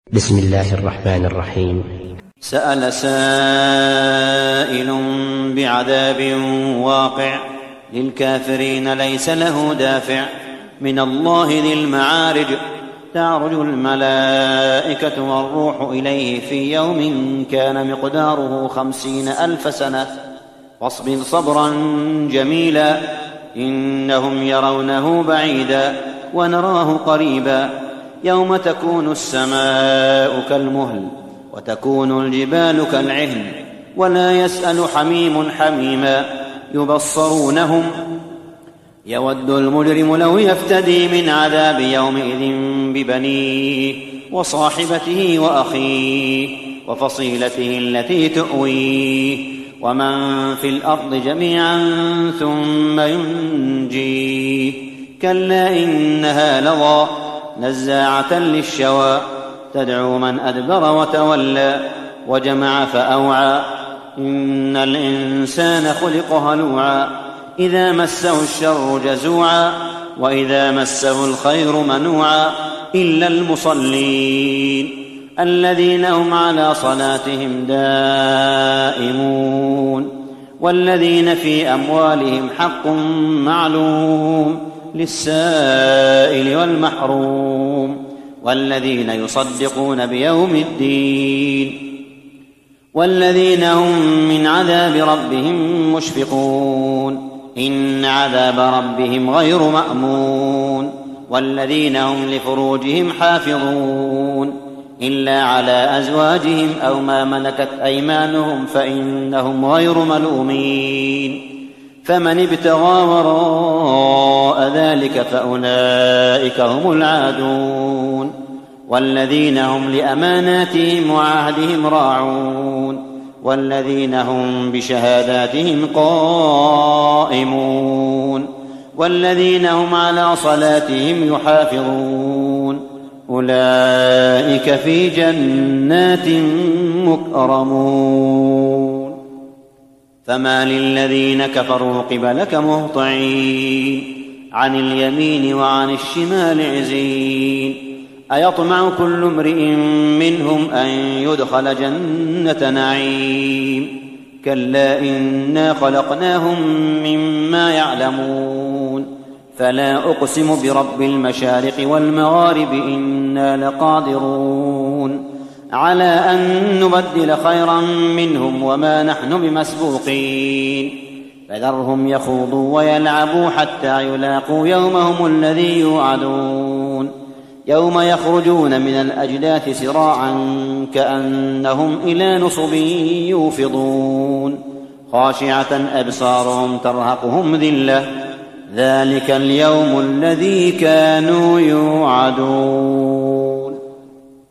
بسم الله الرحمن الرحيم. سأل سائل بعذاب واقع للكافرين ليس له دافع من الله ذي المعارج تعرج الملائكة والروح إليه في يوم كان مقداره 50,000 سنة فاصبر صبرا جميلا إنهم يرونه بعيدا ونراه قريبا يوم تكون السماء كالمهل وتكون الجبال كالعهن ولا يسأل حميم حميما يبصرونهم يود المجرم لو يفتدي من عذاب يومئذ ببنيه وصاحبته وأخيه وفصيلته التي تؤويه ومن في الأرض جميعا ثم ينجيه كلا إنها لظى نزاعة للشوى تدعو من أدبر وتولى وجمع فأوعى إن الإنسان خلق هلوعا إذا مسه الشر جزوعا وإذا مسه الخير منوعا إلا المصلين الذين هم على صلاتهم دائمون والذين في أموالهم حق معلوم للسائل والمحروم والذين يصدقون بيوم الدين والذين هم من عذاب ربهم مشفقون إن عذاب ربهم غير مأمون والذين هم لفروجهم حافظون إلا على أزواجهم أو ما ملكت أيمانهم فإنهم غير ملومين فمن ابتغى وراء ذلك فأولئك هم العادون والذين هم لأماناتهم وعهدهم راعون والذين هم بشهاداتهم قائمون والذين هم على صلاتهم يحافظون أولئك في جنات مكرمون فما للذين كفروا قبلك مهطعين عن اليمين وعن الشمال عزين أيطمع كل امرئ منهم أن يدخل جنة نعيم كلا إنا خلقناهم مما يعلمون فلا أقسم برب المشارق والمغارب إنا لقادرون على أن نبدل خيرا منهم وما نحن بمسبوقين فذرهم يخوضوا ويلعبوا حتى يلاقوا يومهم الذي يوعدون يوم يخرجون من الأجداث سراعا كأنهم إلى نصب يوفضون خاشعة أبصارهم ترهقهم ذلة ذلك اليوم الذي كانوا يوعدون.